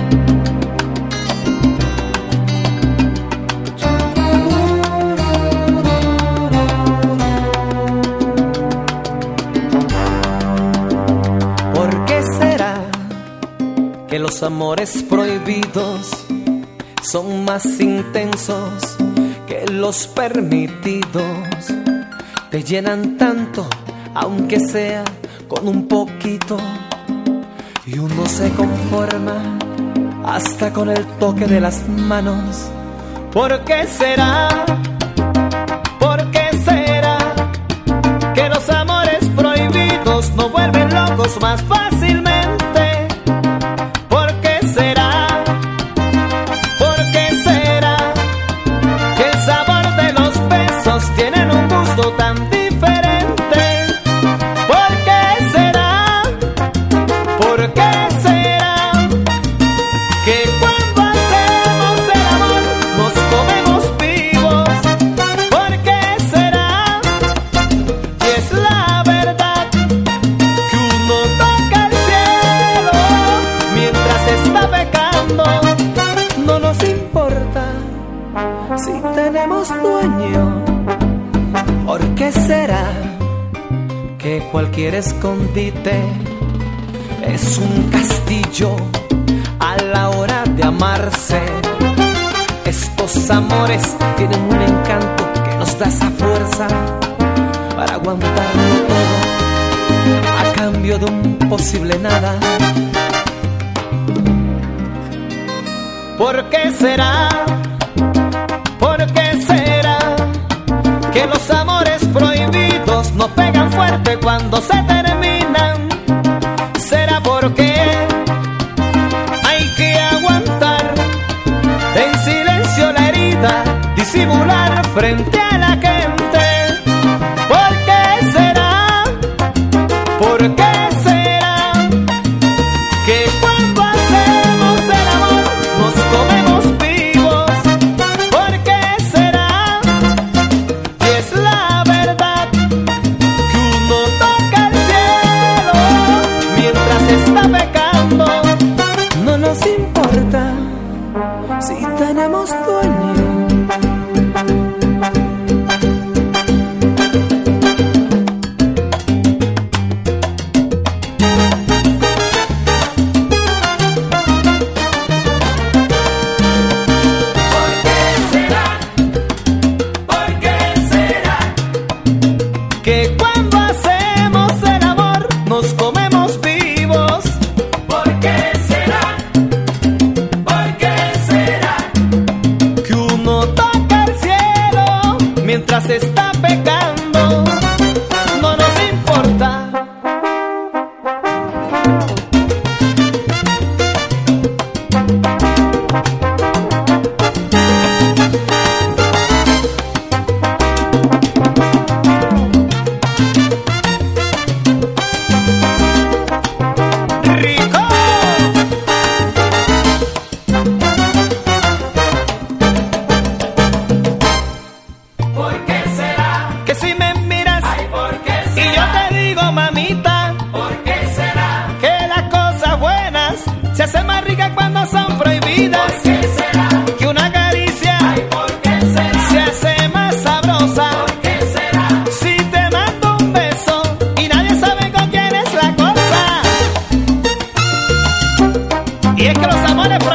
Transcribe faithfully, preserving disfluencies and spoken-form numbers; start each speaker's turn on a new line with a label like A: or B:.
A: Que los amores prohibidos son más intensos que los permitidos. Te llenan tanto, aunque sea con un poquito, y uno se conforma hasta con el toque de las manos. ¿Por qué será? ¿Por qué será que los amores prohibidos no vuelven locos más fácilmente? Tienen un gusto tan diferente. ¿Por qué será? ¿Por qué será que cuando hacemos el amor nos comemos vivos? ¿Por qué será? Y es la verdad que uno toca el cielo mientras está pecando. No nos importa si tenemos dueño. ¿Por qué será que cualquier escondite es un castillo a la hora de amarse? Estos amores tienen un encanto que nos da esa fuerza para aguantarlo todo a cambio de un posible nada. ¿Por qué será? ¿Por qué será que los amores prohibidos no pegan fuerte cuando se terminan? ¿Será porque hay que aguantar en silencio la herida, disimular frente a la gente? ¿Por qué será? ¿Por qué será que cuando hacemos el amor nos comemos vivos? ¿Por qué será? La verdad que uno toca el cielo mientras está pecando. No nos importa si tenemos dueño. Que cuando hacemos el amor nos comemos vivos. ¿Por qué será? ¿Por qué será que uno toca el cielo mientras está pecando? No nos importa. Se hace más rica cuando son prohibidas.
B: ¿Por qué será?
A: Que una caricia,
B: Ay, ¿por qué será?
A: se hace más sabrosa.
B: ¿Por qué será?
A: Si te mando un beso y nadie sabe con quién es la cosa. Y es que los amores prohibidos